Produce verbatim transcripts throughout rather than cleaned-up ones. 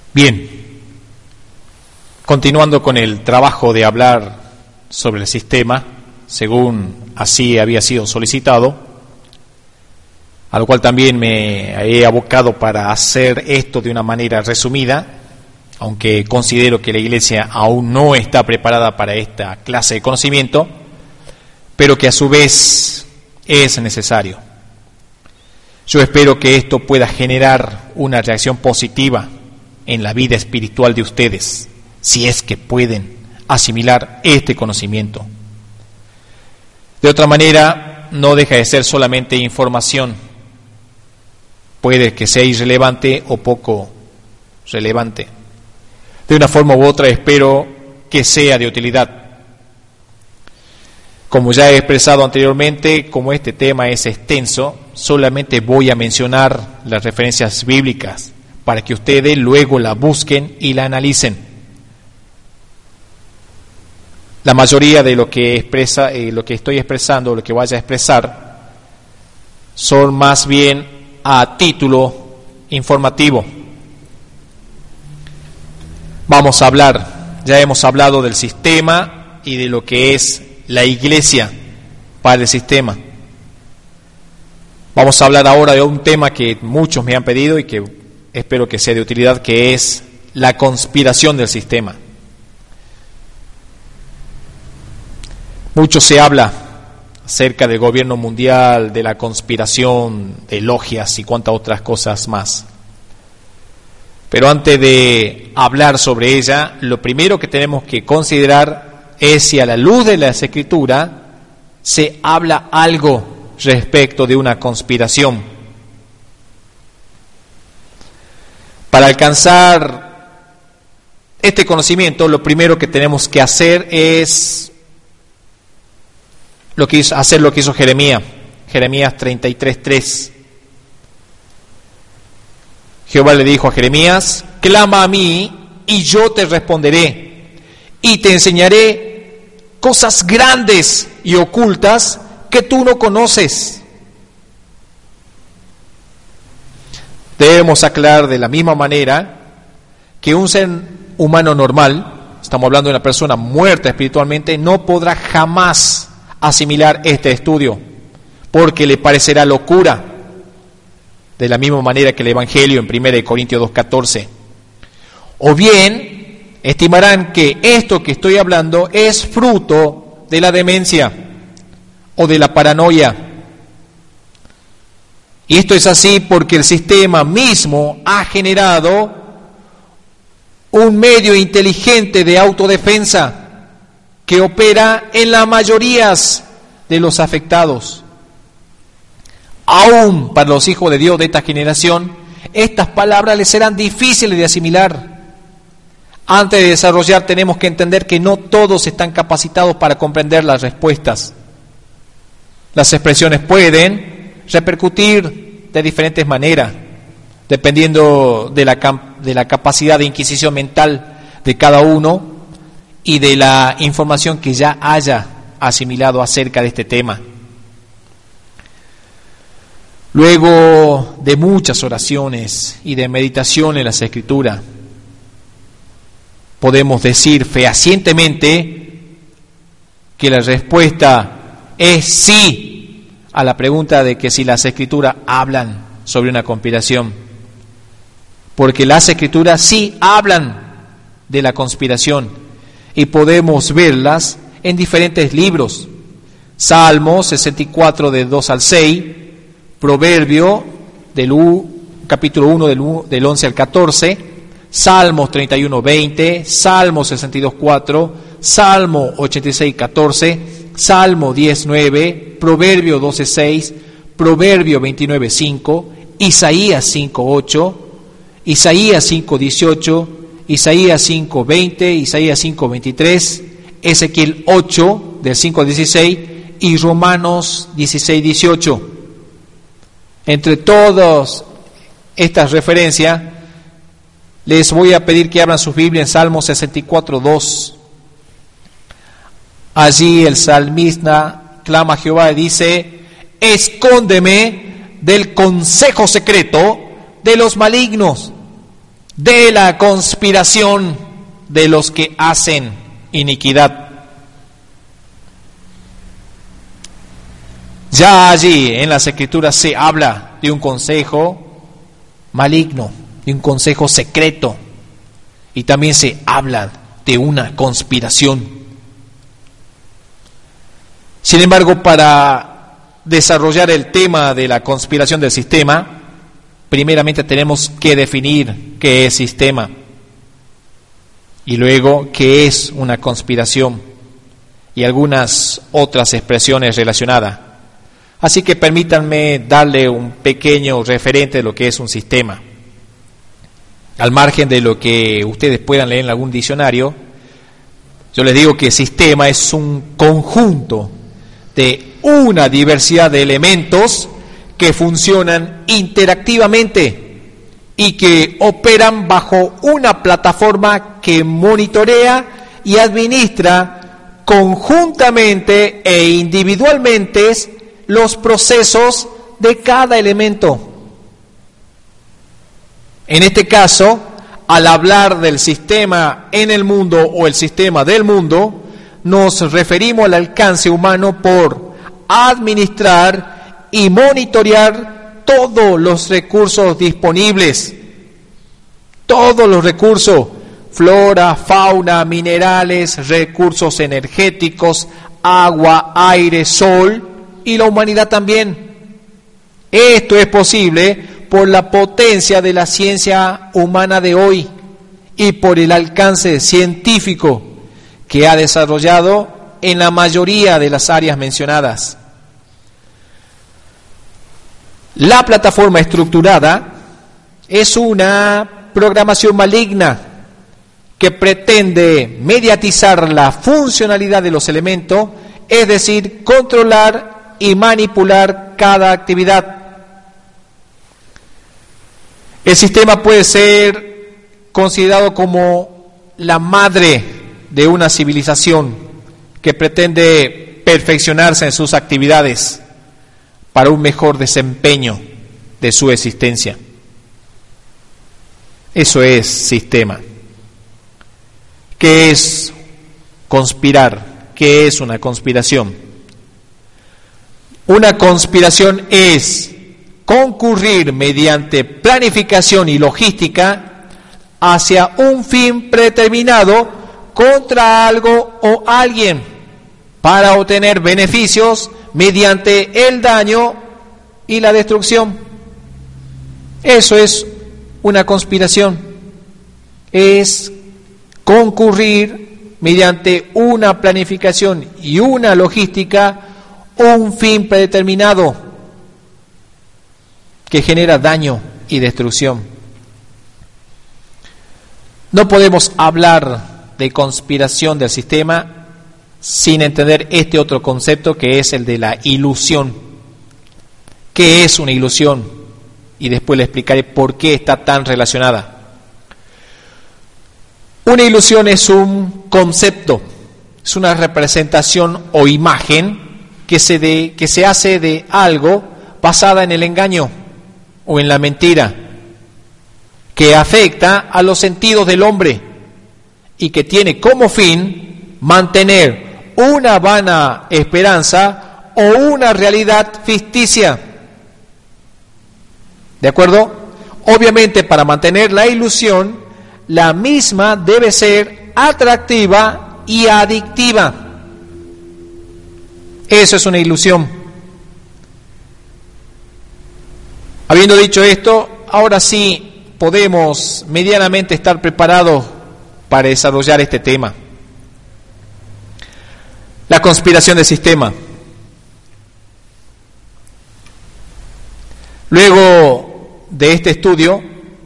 Bien, continuando con el trabajo de hablar sobre el sistema, según así había sido solicitado, a lo cual también me he abocado para hacer esto de una manera resumida, aunque considero que la Iglesia aún no está preparada para esta clase de conocimiento, pero que a su vez es necesario. Yo espero que esto pueda generar una reacción positiva en la vida espiritual de ustedes, si es que pueden asimilar este conocimiento. De otra manera, no deja de ser solamente información. Puede que sea irrelevante o poco relevante. De una forma u otra espero que sea de utilidad. Como ya he expresado anteriormente, como este tema es extenso, solamente voy a mencionar las referencias bíblicas para que ustedes luego la busquen y la analicen. La mayoría de lo que expresa, eh, lo que estoy expresando, lo que vaya a expresar, son más bien a título informativo. Vamos a hablar, ya hemos hablado del sistema y de lo que es la Iglesia para el sistema. Vamos a hablar ahora de un tema que muchos me han pedido y que espero que sea de utilidad, que es la conspiración del sistema. Mucho se habla acerca del gobierno mundial, de la conspiración, de logias y cuantas otras cosas más. Pero antes de hablar sobre ella, lo primero que tenemos que considerar es si a la luz de las Escrituras se habla algo respecto de una conspiración. Para alcanzar este conocimiento, lo primero que tenemos que hacer es lo que hizo, hacer lo que hizo Jeremías, Jeremías treinta y tres, tres. Jehová le dijo a Jeremías: clama a mí y yo te responderé, y te enseñaré cosas grandes y ocultas que tú no conoces. Debemos aclarar de la misma manera que un ser humano normal, estamos hablando de una persona muerta espiritualmente, no podrá jamás asimilar este estudio, porque le parecerá locura, de la misma manera que el Evangelio en primera de Corintios dos, catorce. O bien, estimarán que esto que estoy hablando es fruto de la demencia o de la paranoia. Y esto es así porque el sistema mismo ha generado un medio inteligente de autodefensa que opera en la mayoría de los afectados. Aún para los hijos de Dios de esta generación, estas palabras les serán difíciles de asimilar. Antes de desarrollar, tenemos que entender que no todos están capacitados para comprender las respuestas. Las expresiones pueden repercutir de diferentes maneras, dependiendo de la, de la capacidad de inquisición mental de cada uno y de la información que ya haya asimilado acerca de este tema. Luego de muchas oraciones y de meditación en las Escrituras, podemos decir fehacientemente que la respuesta es sí a la pregunta de que si las Escrituras hablan sobre una conspiración. Porque las Escrituras sí hablan de la conspiración y podemos verlas en diferentes libros. Salmo sesenta y cuatro, del dos al seis, Proverbio del U, capítulo uno del, U, del once al catorce, Salmos treinta y uno, veinte, Salmo sesenta y dos, cuatro, Salmo ochenta y seis, catorce, Salmo diez, nueve, Proverbio doce, seis, Proverbio veintinueve, cinco, Isaías cinco, ocho, Isaías cinco, dieciocho, Isaías cinco, veinte, Isaías cinco, veintitrés, Ezequiel ocho, del cinco al dieciséis, y Romanos dieciséis, dieciocho. Entre todas estas referencias, les voy a pedir que abran sus Biblias en Salmo sesenta y cuatro, dos. Allí el salmista clama a Jehová y dice: escóndeme del consejo secreto de los malignos, de la conspiración de los que hacen iniquidad. Ya allí en las Escrituras se habla de un consejo maligno, de un consejo secreto, y también se habla de una conspiración. Sin embargo, para desarrollar el tema de la conspiración del sistema, primeramente tenemos que definir qué es sistema y luego qué es una conspiración y algunas otras expresiones relacionadas. Así que permítanme darle un pequeño referente de lo que es un sistema. Al margen de lo que ustedes puedan leer en algún diccionario, yo les digo que sistema es un conjunto de una diversidad de elementos que funcionan interactivamente y que operan bajo una plataforma que monitorea y administra conjuntamente e individualmente los procesos de cada elemento. En este caso, al hablar del sistema en el mundo o el sistema del mundo, nos referimos al alcance humano por administrar y monitorear todos los recursos disponibles, todos los recursos, flora, fauna, minerales, recursos energéticos, agua, aire, sol y la humanidad también. Esto es posible por la potencia de la ciencia humana de hoy y por el alcance científico que ha desarrollado en la mayoría de las áreas mencionadas. La plataforma estructurada es una programación maligna que pretende mediatizar la funcionalidad de los elementos, es decir, controlar y manipular cada actividad. El sistema puede ser considerado como la madre de una civilización que pretende perfeccionarse en sus actividades para un mejor desempeño de su existencia. Eso es sistema. ¿Qué es conspirar? ¿Qué es una conspiración? Una conspiración es concurrir mediante planificación y logística hacia un fin predeterminado contra algo o alguien para obtener beneficios mediante el daño y la destrucción. Eso es una conspiración. Es concurrir mediante una planificación y una logística un fin predeterminado que genera daño y destrucción. No podemos hablar de conspiración del sistema sin entender este otro concepto que es el de la ilusión. ¿Qué es una ilusión? Y después le explicaré por qué está tan relacionada. Una ilusión es un concepto, es una representación o imagen que se, de, que se hace de algo basada en el engaño o en la mentira, que afecta a los sentidos del hombre y que tiene como fin mantener una vana esperanza o una realidad ficticia. ¿De acuerdo? Obviamente, para mantener la ilusión, la misma debe ser atractiva y adictiva. Eso es una ilusión. Habiendo dicho esto, ahora sí podemos medianamente estar preparados para desarrollar este tema. La conspiración del sistema. Luego de este estudio,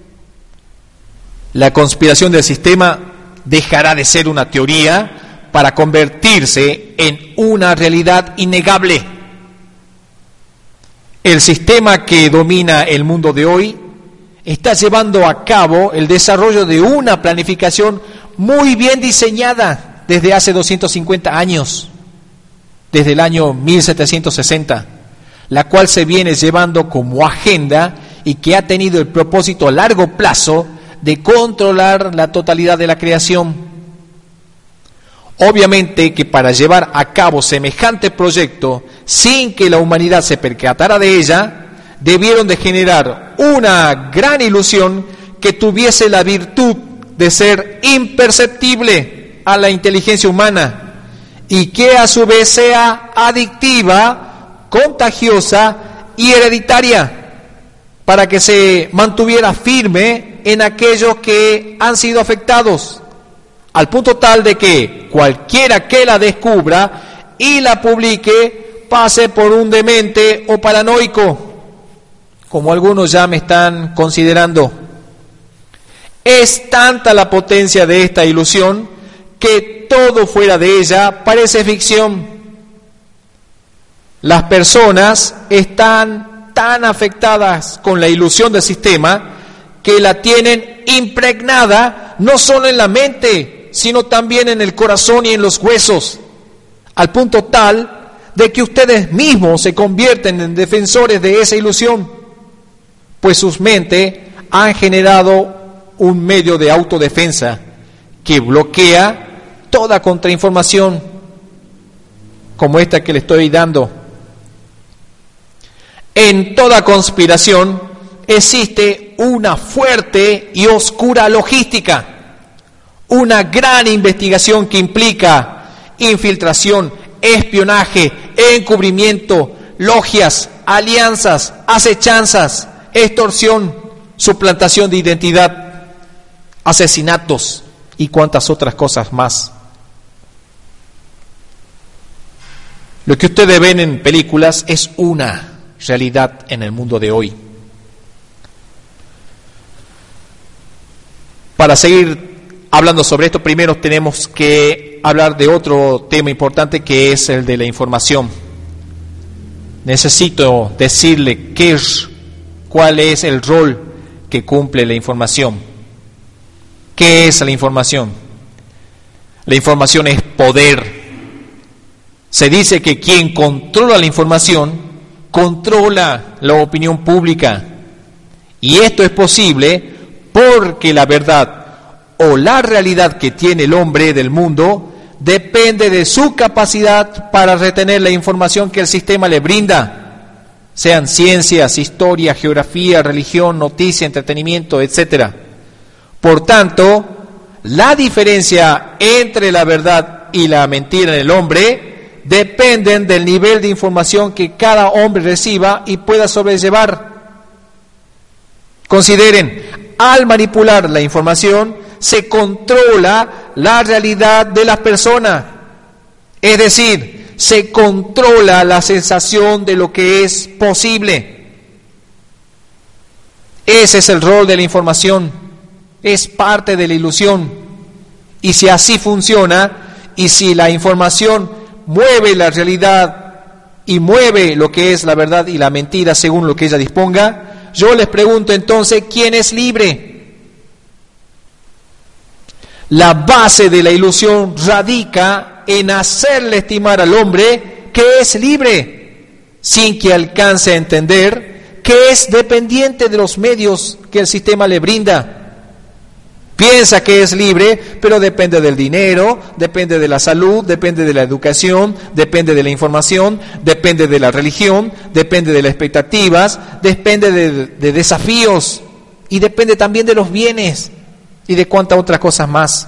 la conspiración del sistema dejará de ser una teoría para convertirse en una realidad innegable. El sistema que domina el mundo de hoy está llevando a cabo el desarrollo de una planificación muy bien diseñada desde hace doscientos cincuenta años, desde el año mil setecientos sesenta, la cual se viene llevando como agenda y que ha tenido el propósito a largo plazo de controlar la totalidad de la creación. Obviamente que para llevar a cabo semejante proyecto, sin que la humanidad se percatara de ella, debieron de generar una gran ilusión que tuviese la virtud de ser imperceptible a la inteligencia humana y que a su vez sea adictiva, contagiosa y hereditaria, para que se mantuviera firme en aquellos que han sido afectados, al punto tal de que cualquiera que la descubra y la publique pase por un demente o paranoico, como algunos ya me están considerando. Es tanta la potencia de esta ilusión que todo fuera de ella parece ficción. Las personas están tan afectadas con la ilusión del sistema que la tienen impregnada no solo en la mente, sino también en el corazón y en los huesos, al punto tal de que ustedes mismos se convierten en defensores de esa ilusión, pues sus mentes han generado un medio de autodefensa que bloquea toda contrainformación como esta que le estoy dando. En toda conspiración existe una fuerte y oscura logística, una gran investigación que implica infiltración, espionaje, encubrimiento, logias, alianzas, acechanzas, extorsión, suplantación de identidad, asesinatos y cuantas otras cosas más. Lo que ustedes ven en películas es una realidad en el mundo de hoy. Para seguir hablando sobre esto, primero tenemos que hablar de otro tema importante, que es el de la información. Necesito decirle qué es, cuál es el rol que cumple la información. ¿Qué es la información? La información es poder. Se dice que quien controla la información controla la opinión pública. Y esto es posible porque la verdad o la realidad que tiene el hombre del mundo depende de su capacidad para retener la información que el sistema le brinda, sean ciencias, historia, geografía, religión, noticia, entretenimiento, etcétera. Por tanto, la diferencia entre la verdad y la mentira en el hombre dependen del nivel de información que cada hombre reciba y pueda sobrellevar. Consideren, al manipular la información, se controla la realidad de las personas, es decir, se controla la sensación de lo que es posible. Ese es el rol de la información, es parte de la ilusión. Y si así funciona, y si la información mueve la realidad y mueve lo que es la verdad y la mentira según lo que ella disponga, yo les pregunto entonces, ¿quién es libre? La base de la ilusión radica en hacerle estimar al hombre que es libre, sin que alcance a entender que es dependiente de los medios que el sistema le brinda. Piensa que es libre, pero depende del dinero, depende de la salud, depende de la educación, depende de la información, depende de la religión, depende de las expectativas, depende de, de desafíos y depende también de los bienes y de cuantas otras cosas más.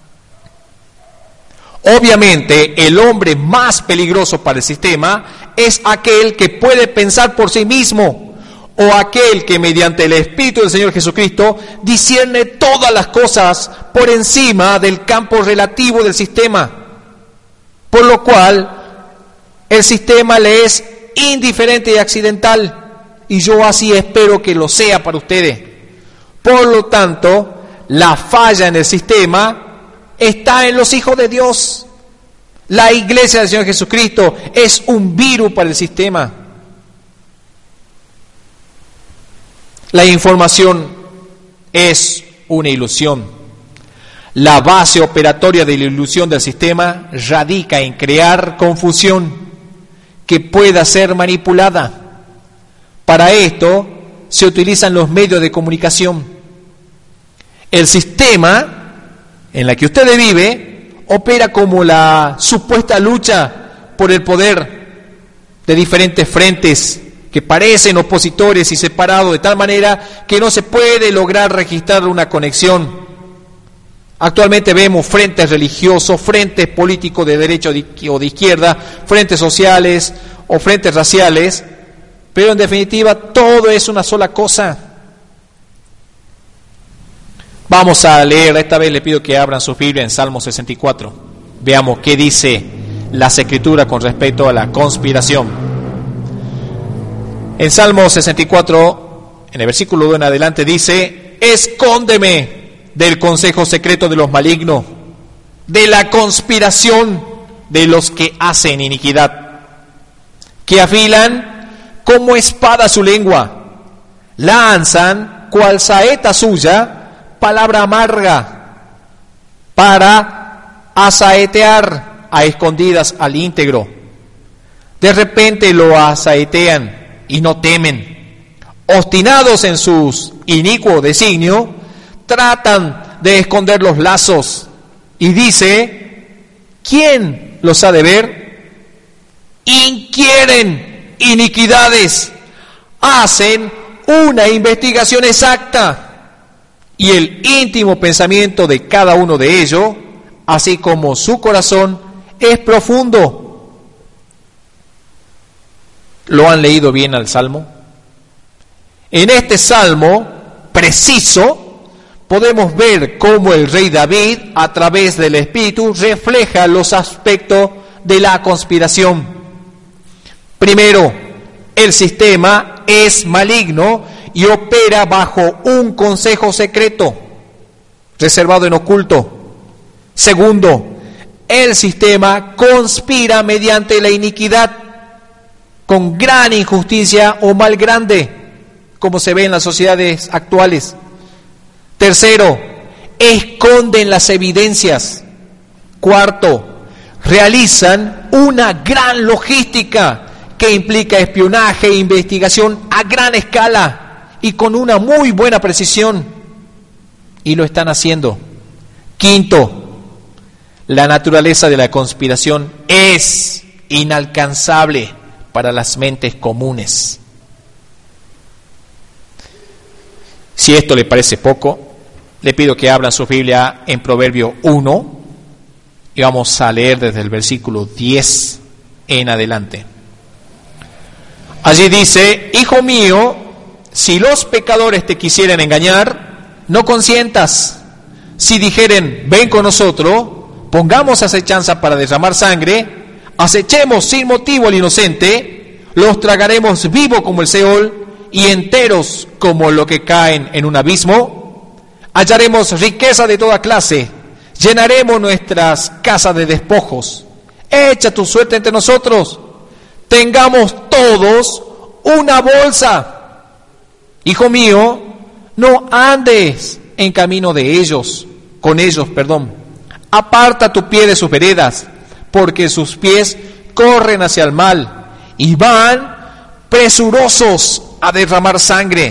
Obviamente, el hombre más peligroso para el sistema es aquel que puede pensar por sí mismo, o aquel que mediante el Espíritu del Señor Jesucristo discierne todas las cosas por encima del campo relativo del sistema, por lo cual el sistema le es indiferente y accidental, y yo así espero que lo sea para ustedes. Por lo tanto, la falla en el sistema está en los hijos de Dios. La iglesia del Señor Jesucristo es un virus para el sistema. La información es una ilusión. La base operatoria de la ilusión del sistema radica en crear confusión que pueda ser manipulada. Para esto se utilizan los medios de comunicación. El sistema en el que usted vive opera como la supuesta lucha por el poder de diferentes frentes que parecen opositores y separados de tal manera que no se puede lograr registrar una conexión. Actualmente vemos frentes religiosos, frentes políticos de derecha o de izquierda, frentes sociales o frentes raciales, pero en definitiva todo es una sola cosa. Vamos a leer, esta vez le pido que abran su Biblia en Salmo sesenta y cuatro. Veamos qué dice las Escrituras con respecto a la conspiración. En Salmo sesenta y cuatro, en el versículo dos en adelante dice: escóndeme del consejo secreto de los malignos, de la conspiración de los que hacen iniquidad, que afilan como espada su lengua, lanzan cual saeta suya palabra amarga para asaetear a escondidas al íntegro. De repente lo asaetean y no temen. Obstinados en sus inicuo designio, tratan de esconder los lazos. Y dice: ¿quién los ha de ver? Inquieren iniquidades, hacen una investigación exacta, y el íntimo pensamiento de cada uno de ellos, así como su corazón, es profundo. ¿Lo han leído bien al Salmo? En este Salmo preciso podemos ver cómo el rey David, a través del Espíritu, refleja los aspectos de la conspiración. Primero, el sistema es maligno y opera bajo un consejo secreto, reservado en oculto. Segundo, el sistema conspira mediante la iniquidad, con gran injusticia o mal grande, como se ve en las sociedades actuales. Tercero, esconden las evidencias. Cuarto, realizan una gran logística que implica espionaje e investigación a gran escala y con una muy buena precisión, y lo están haciendo. Quinto, la naturaleza de la conspiración es inalcanzable para las mentes comunes. Si esto le parece poco, le pido que abran su Biblia en Proverbio uno y vamos a leer desde el versículo diez en adelante. Allí dice: hijo mío, si los pecadores te quisieren engañar, no consientas. Si dijeren: ven con nosotros, pongamos acechanza para derramar sangre, acechemos sin motivo al inocente, los tragaremos vivo como el Seol y enteros como lo que caen en un abismo. Hallaremos riqueza de toda clase, llenaremos nuestras casas de despojos. Echa tu suerte entre nosotros, tengamos todos una bolsa. Hijo mío, no andes en camino de ellos, con ellos, perdón. Aparta tu pie de sus veredas, porque sus pies corren hacia el mal y van presurosos a derramar sangre.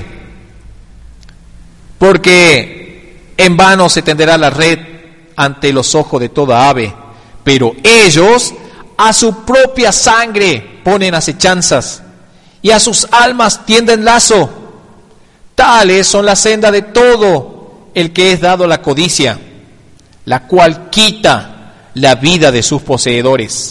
Porque en vano se tenderá la red ante los ojos de toda ave, pero ellos a su propia sangre ponen acechanzas y a sus almas tienden lazo. Tales son las sendas de todo el que es dado la codicia, la cual quita la vida de sus poseedores.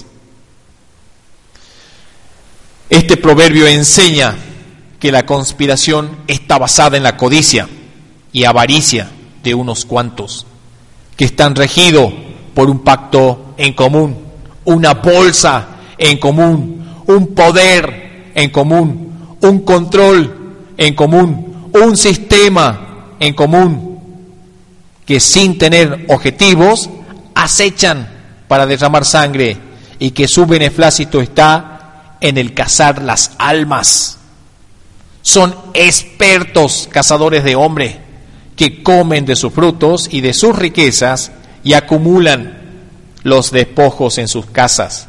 Este proverbio enseña que la conspiración está basada en la codicia y avaricia de unos cuantos, que están regidos por un pacto en común, una bolsa en común, un poder en común, un control en común, un sistema en común, que sin tener objetivos acechan para derramar sangre y que su beneplácito está en el cazar las almas. Son expertos cazadores de hombre que comen de sus frutos y de sus riquezas y acumulan los despojos en sus casas.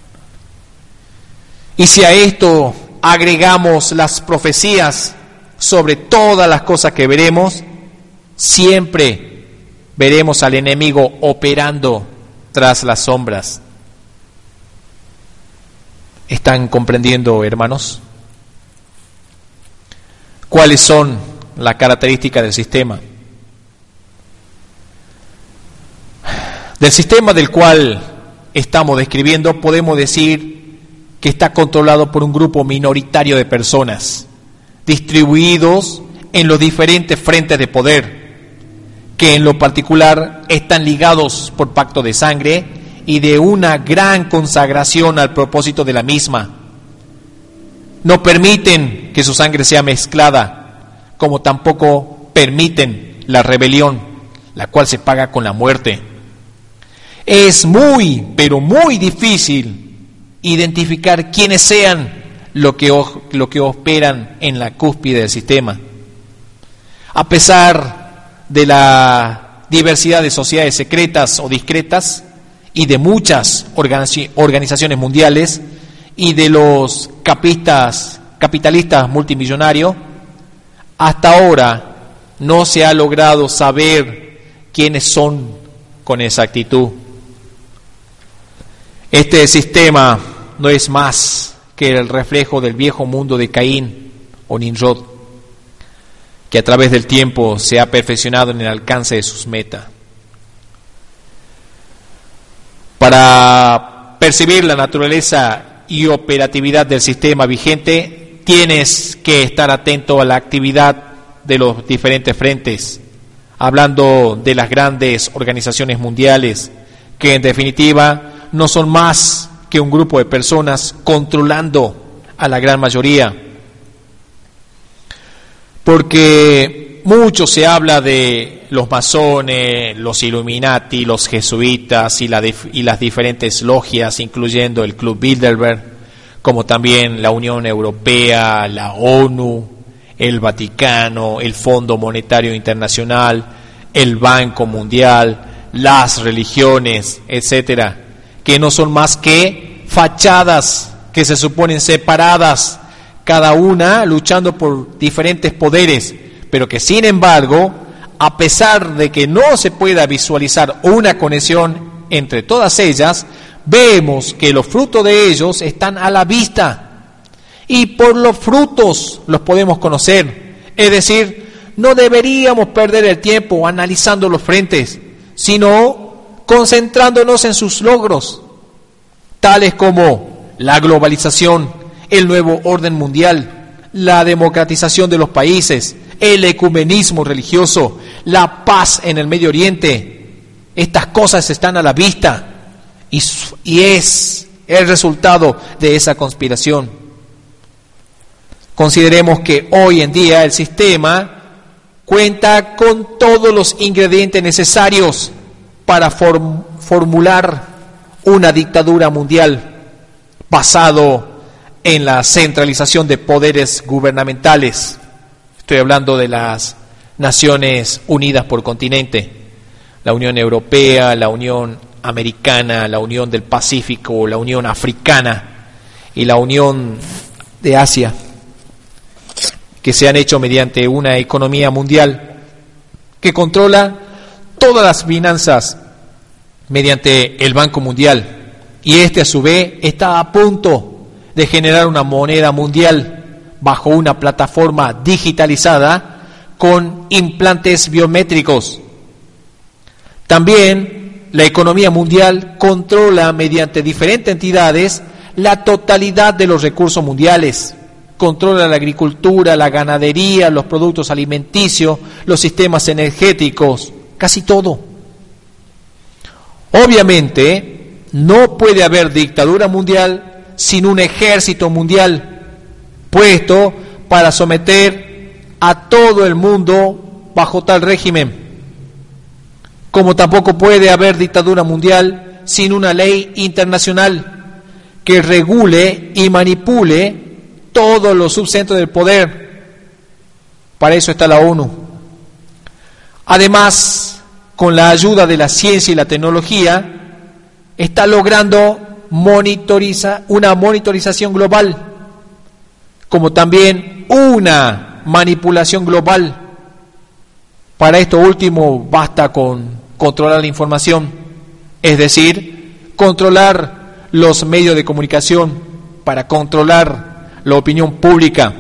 Y si a esto agregamos las profecías sobre todas las cosas que veremos, Siempre veremos al enemigo operando tras las sombras. ¿Están comprendiendo, hermanos? ¿Cuáles son las características del sistema? Del sistema del cual estamos describiendo, podemos decir que está controlado por un grupo minoritario de personas, distribuidos en los diferentes frentes de poder, que en lo particular están ligados por pacto de sangre y de una gran consagración al propósito de la misma. No permiten que su sangre sea mezclada, como tampoco permiten la rebelión, la cual se paga con la muerte. Es muy, pero muy difícil identificar quiénes sean lo que, lo que operan en la cúspide del sistema. A pesar de la diversidad de sociedades secretas o discretas y de muchas organizaciones mundiales y de los capistas, capitalistas multimillonarios, hasta ahora no se ha logrado saber quiénes son con exactitud. Este sistema no es más que el reflejo del viejo mundo de Caín o Nimrod, que a través del tiempo se ha perfeccionado en el alcance de sus metas. Para percibir la naturaleza y operatividad del sistema vigente, tienes que estar atento a la actividad de los diferentes frentes, hablando de las grandes organizaciones mundiales, que en definitiva no son más que un grupo de personas controlando a la gran mayoría. Porque mucho se habla de los masones, los Illuminati, los jesuitas y, la dif- y las diferentes logias, incluyendo el Club Bilderberg, como también la Unión Europea, la ONU, el Vaticano, el Fondo Monetario Internacional, el Banco Mundial, las religiones, etcétera, que no son más que fachadas que se suponen separadas, cada una luchando por diferentes poderes, pero que sin embargo, a pesar de que no se pueda visualizar una conexión entre todas ellas, vemos que los frutos de ellos están a la vista y por los frutos los podemos conocer. Es decir, no deberíamos perder el tiempo analizando los frentes, sino concentrándonos en sus logros, tales como la globalización, el nuevo orden mundial, la democratización de los países, el ecumenismo religioso, la paz en el Medio Oriente. Estas cosas están a la vista y, y es el resultado de esa conspiración. Consideremos que hoy en día el sistema cuenta con todos los ingredientes necesarios para form, formular una dictadura mundial basado en la centralización de poderes gubernamentales. Estoy hablando de las Naciones Unidas por continente, la Unión Europea, la Unión Americana, la Unión del Pacífico, la Unión Africana y la Unión de Asia, que se han hecho mediante una economía mundial que controla todas las finanzas mediante el Banco Mundial, y este a su vez está a punto de generar una moneda mundial bajo una plataforma digitalizada con implantes biométricos. También la economía mundial controla mediante diferentes entidades la totalidad de los recursos mundiales. Controla la agricultura, la ganadería, los productos alimenticios, los sistemas energéticos, casi todo. Obviamente, no puede haber dictadura mundial sin un ejército mundial puesto para someter a todo el mundo bajo tal régimen. Como tampoco puede haber dictadura mundial sin una ley internacional que regule y manipule todos los subcentros del poder. Para eso está la ONU. Además, con la ayuda de la ciencia y la tecnología, está logrando monitoriza, una monitorización global, como también una manipulación global. Para esto último basta con controlar la información, es decir, controlar los medios de comunicación para controlar la opinión pública.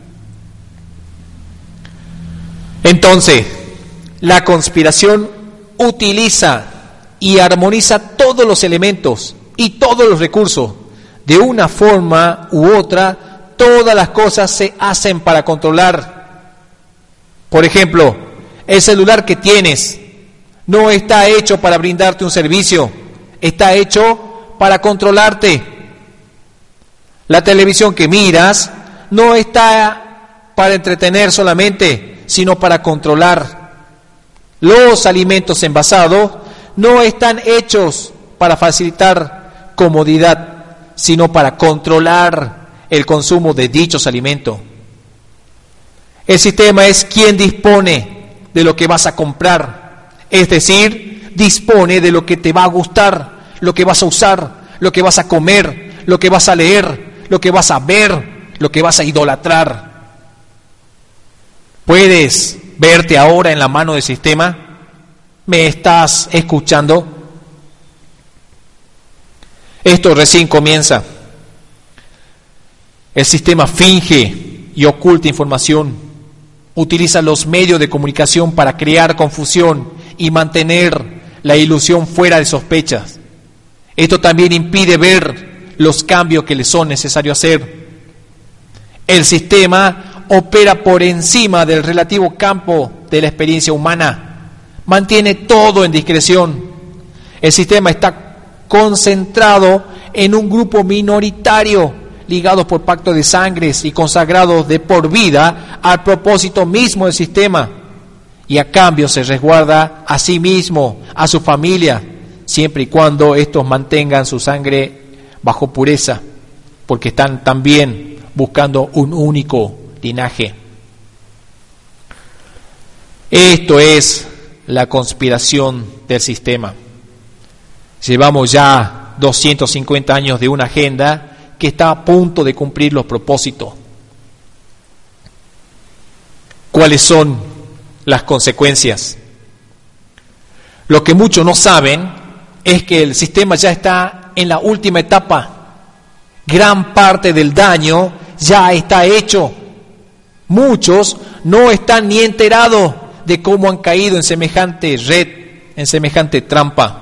Entonces, la conspiración utiliza y armoniza todos los elementos y todos los recursos. De una forma u otra, todas las cosas se hacen para controlar. Por ejemplo, el celular que tienes no está hecho para brindarte un servicio, está hecho para controlarte. La televisión que miras no está para entretener solamente, sino para controlar. Los alimentos envasados no están hechos para facilitar comodidad, sino para controlar el consumo de dichos alimentos. El sistema es quien dispone de lo que vas a comprar, es decir, dispone de lo que te va a gustar, lo que vas a usar, lo que vas a comer, lo que vas a leer, lo que vas a ver, lo que vas a idolatrar. ¿Puedes verte ahora en la mano del sistema? ¿Me estás escuchando? Esto recién comienza. El sistema finge y oculta información, utiliza los medios de comunicación para crear confusión y mantener la ilusión fuera de sospechas. Esto también impide ver los cambios que le son necesarios hacer. El sistema opera por encima del relativo campo de la experiencia humana, mantiene todo en discreción. El sistema está concentrado en un grupo minoritario, ligados por pacto de sangres y consagrados de por vida al propósito mismo del sistema, y a cambio se resguarda a sí mismo, a su familia, siempre y cuando estos mantengan su sangre bajo pureza, porque están también buscando un único linaje. Esto es la conspiración del sistema. Llevamos ya doscientos cincuenta años de una agenda que está a punto de cumplir los propósitos. ¿Cuáles son las consecuencias? Lo que muchos no saben es que el sistema ya está en la última etapa. Gran parte del daño ya está hecho. Muchos no están ni enterados de cómo han caído en semejante red, en semejante trampa.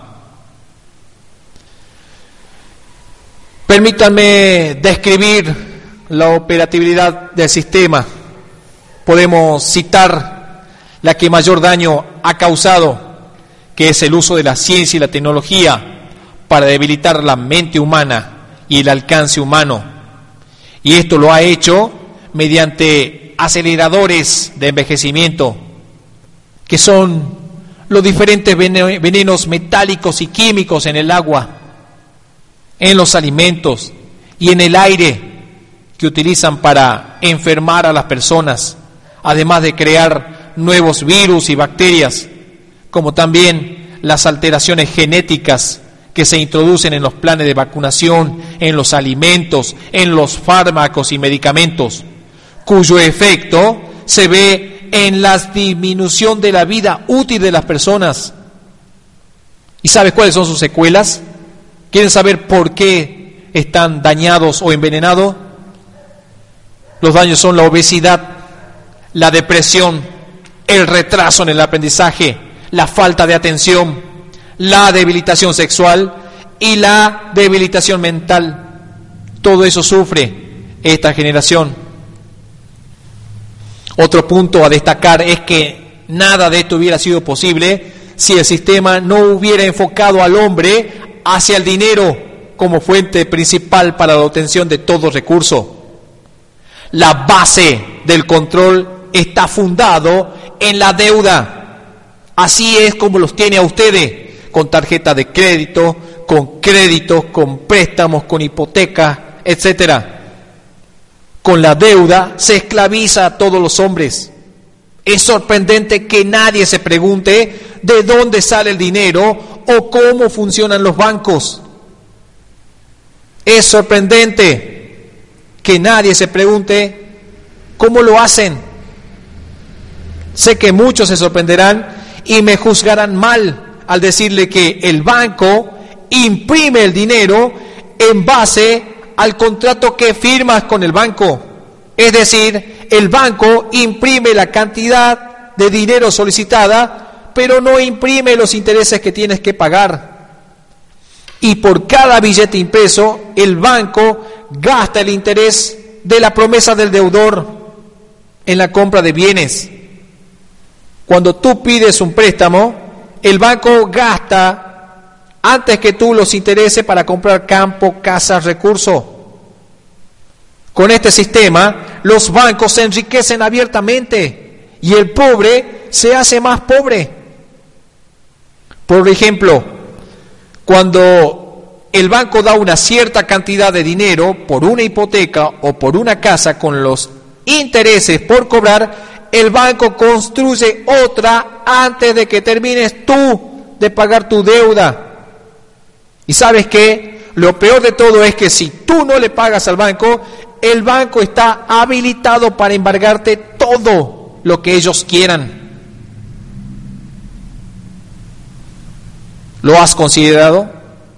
Permítanme describir la operatividad del sistema. Podemos citar la que mayor daño ha causado, que es el uso de la ciencia y la tecnología para debilitar la mente humana y el alcance humano. Y esto lo ha hecho mediante aceleradores de envejecimiento, que son los diferentes venenos metálicos y químicos en el agua, en los alimentos y en el aire que utilizan para enfermar a las personas, además de crear nuevos virus y bacterias, como también las alteraciones genéticas que se introducen en los planes de vacunación, en los alimentos, en los fármacos y medicamentos, cuyo efecto se ve en la disminución de la vida útil de las personas. ¿Y sabes cuáles son sus secuelas? ¿Quieren saber por qué están dañados o envenenados? Los daños son la obesidad, la depresión, el retraso en el aprendizaje, la falta de atención, la debilitación sexual y la debilitación mental. Todo eso sufre esta generación. Otro punto a destacar es que nada de esto hubiera sido posible si el sistema no hubiera enfocado al hombre hacia el dinero como fuente principal para la obtención de todo recurso. La base del control está fundado en la deuda. Así es como los tiene a ustedes, con tarjeta de crédito, con créditos, con préstamos, con hipoteca, etcétera. Con la deuda se esclaviza a todos los hombres. Es sorprendente que nadie se pregunte de dónde sale el dinero o cómo funcionan los bancos. Es sorprendente que nadie se pregunte cómo lo hacen. Sé que muchos se sorprenderán y me juzgarán mal al decirle que el banco imprime el dinero en base al contrato que firmas con el banco. Es decir, el banco imprime la cantidad de dinero solicitada, pero no imprime los intereses que tienes que pagar. Y por cada billete impreso, el banco gasta el interés de la promesa del deudor en la compra de bienes. Cuando tú pides un préstamo, el banco gasta antes que tú los intereses para comprar campo, casas, recursos. Con este sistema, los bancos se enriquecen abiertamente y el pobre se hace más pobre. Por ejemplo, cuando el banco da una cierta cantidad de dinero por una hipoteca o por una casa con los intereses por cobrar, el banco construye otra antes de que termines tú de pagar tu deuda. ¿Y sabes qué? Lo peor de todo es que si tú no le pagas al banco, el banco está habilitado para embargarte todo lo que ellos quieran. ¿Lo has considerado?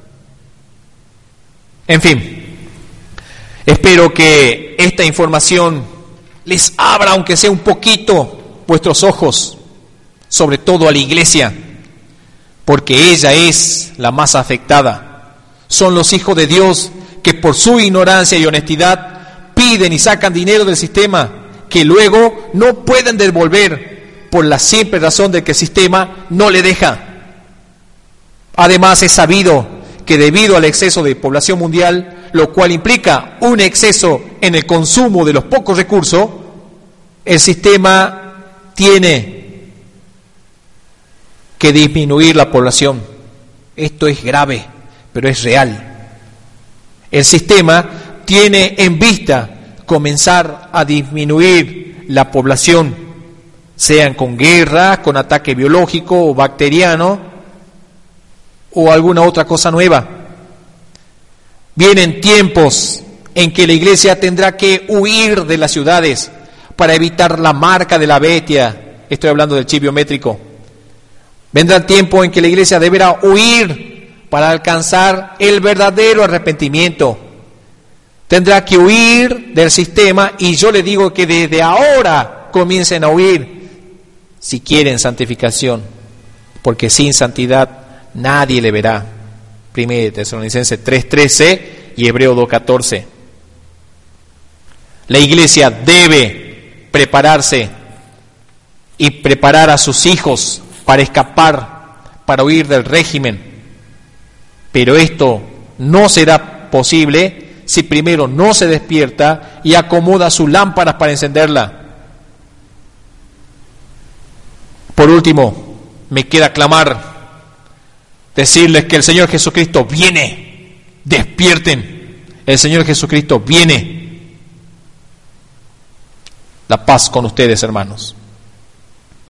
En fin, espero que esta información les abra, aunque sea un poquito, vuestros ojos, sobre todo a la iglesia, porque ella es la más afectada. Son los hijos de Dios que por su ignorancia y honestidad piden y sacan dinero del sistema, que luego no pueden devolver por la simple razón de que el sistema no le deja. Además, es sabido que debido al exceso de población mundial, lo cual implica un exceso en el consumo de los pocos recursos, el sistema tiene que disminuir la población. Esto es grave, pero es real. El sistema tiene en vista comenzar a disminuir la población, sean con guerra, con ataque biológico o bacteriano, o alguna otra cosa nueva. Vienen tiempos en que la iglesia tendrá que huir de las ciudades para evitar la marca de la bestia. Estoy hablando del chip biométrico. Vendrá tiempo en que la iglesia deberá huir para alcanzar el verdadero arrepentimiento. Tendrá que huir del sistema, y yo le digo que desde ahora comiencen a huir si quieren santificación, porque sin santidad nadie le verá. Primera de Tesalonicenses tres trece y Hebreo dos catorce. La iglesia debe prepararse y preparar a sus hijos para escapar, para huir del régimen. Pero esto no será posible si primero no se despierta y acomoda sus lámparas para encenderla. Por último, me queda clamar, decirles que el Señor Jesucristo viene. Despierten, el Señor Jesucristo viene. La paz con ustedes, hermanos.